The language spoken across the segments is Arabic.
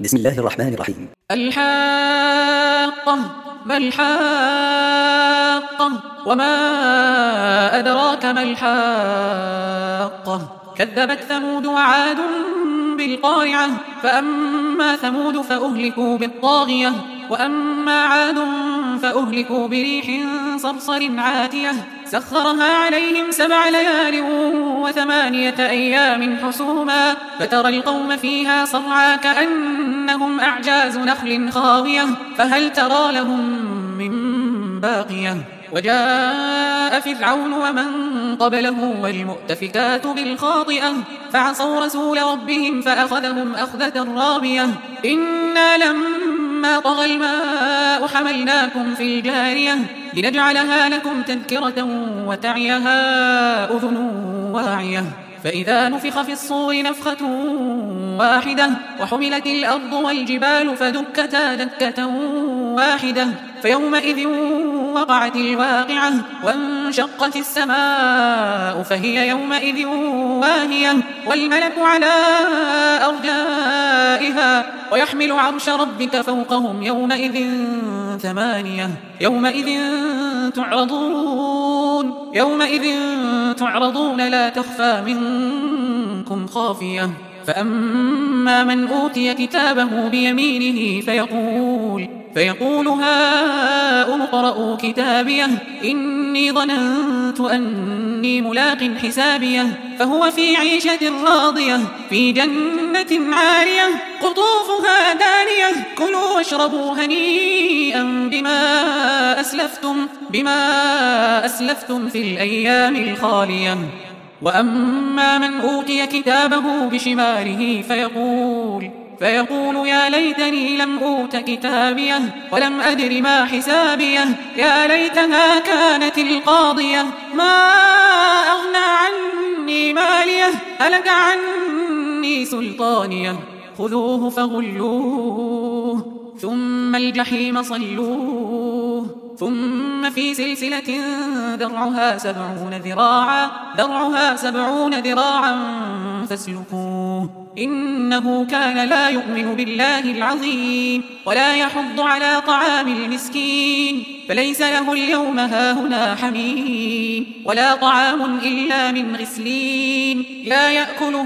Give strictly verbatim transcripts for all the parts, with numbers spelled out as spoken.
بسم الله الرحمن الرحيم. الحاقة ما الحاقة وما أدراك ما الحاقة كذبت ثمود وعاد بالقارعة فأما ثمود فأهلكوا بالطاغية وأما عاد فأهلكوا بريح صرصر عاتية سخرها عليهم سبع ليال وثمانية أيام حسوما فترى القوم فيها صرعى كأنهم أعجاز نخل خاوية فهل ترى لهم من باقية وجاء فرعون ومن قبله والمؤتفكات بالخاطئة فعصوا رسول ربهم فأخذهم أخذة رابية إنا لما طغى الماء حملناكم في الجارية لنجعلها لكم تذكرة وتعيها أذن واعية فإذا نفخ في الصور نفخة واحدة وحملت الأرض والجبال فدكتا دكة واحدة فيومئذ وقعت الواقعة وانشقت السماء فهي يومئذ واهية والملك على أرجائها ويحمل عرش ربك فوقهم يومئذ ثمانية يومئذ تعرضون يومئذ تعرضون لا تخفى منكم خافية فأما من أوتي كتابه بيمينه فيقول فيقول هاؤم اقرءوا كتابيه إني ظننت أني ملاق حسابيه فهو في عيشة راضية في جنة عالية قطوفها دانية كلوا واشربوا هنيئا بما أسلفتم بما أسلفتم في الأيام الخالية وأما من أوتي كتابه بشماله فيقول فيقول يا ليتني لم أوت كتابيه ولم أدر ما حسابيه يا ليتها كانت القاضية ما أغنى عني ماليه هلك عني سلطانيه خذوه فغلوه ثم الجحيم صلوه ثم في سلسلة ذرعها سبعون ذراعا ذرعها سبعون ذراعا فاسلكوه إنه كان لا يؤمن بالله العظيم ولا يحض على طعام المسكين فليس له اليوم هاهنا حميم ولا طعام إلا من غسلين لا يأكله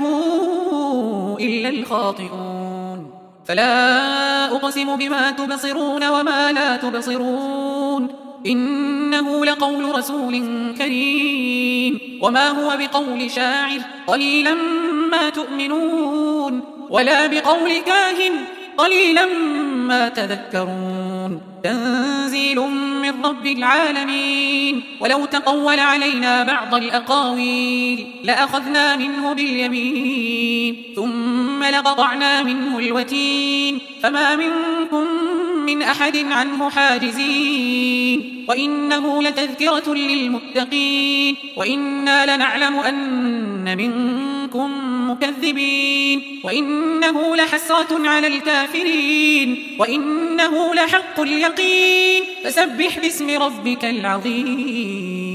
إلا الخاطئون فلا أقسم بما تبصرون وما لا تبصرون إنه لقول رسول كريم وما هو بقول شاعر قليلا ما تؤمنون ولا بقول كاهن قليلا ما تذكرون تنزيل من رب العالمين ولو تقول علينا بعض الأقاويل لأخذنا منه باليمين ثم لقطعنا منه الوتين فما منكم من أحد عنه حاجزين وإنه لتذكرة للمتقين وإنا لنعلم أن منكم مكذبين وإنه لحسرة على الكافرين وإنه لحق اليقين فسبح باسم ربك العظيم.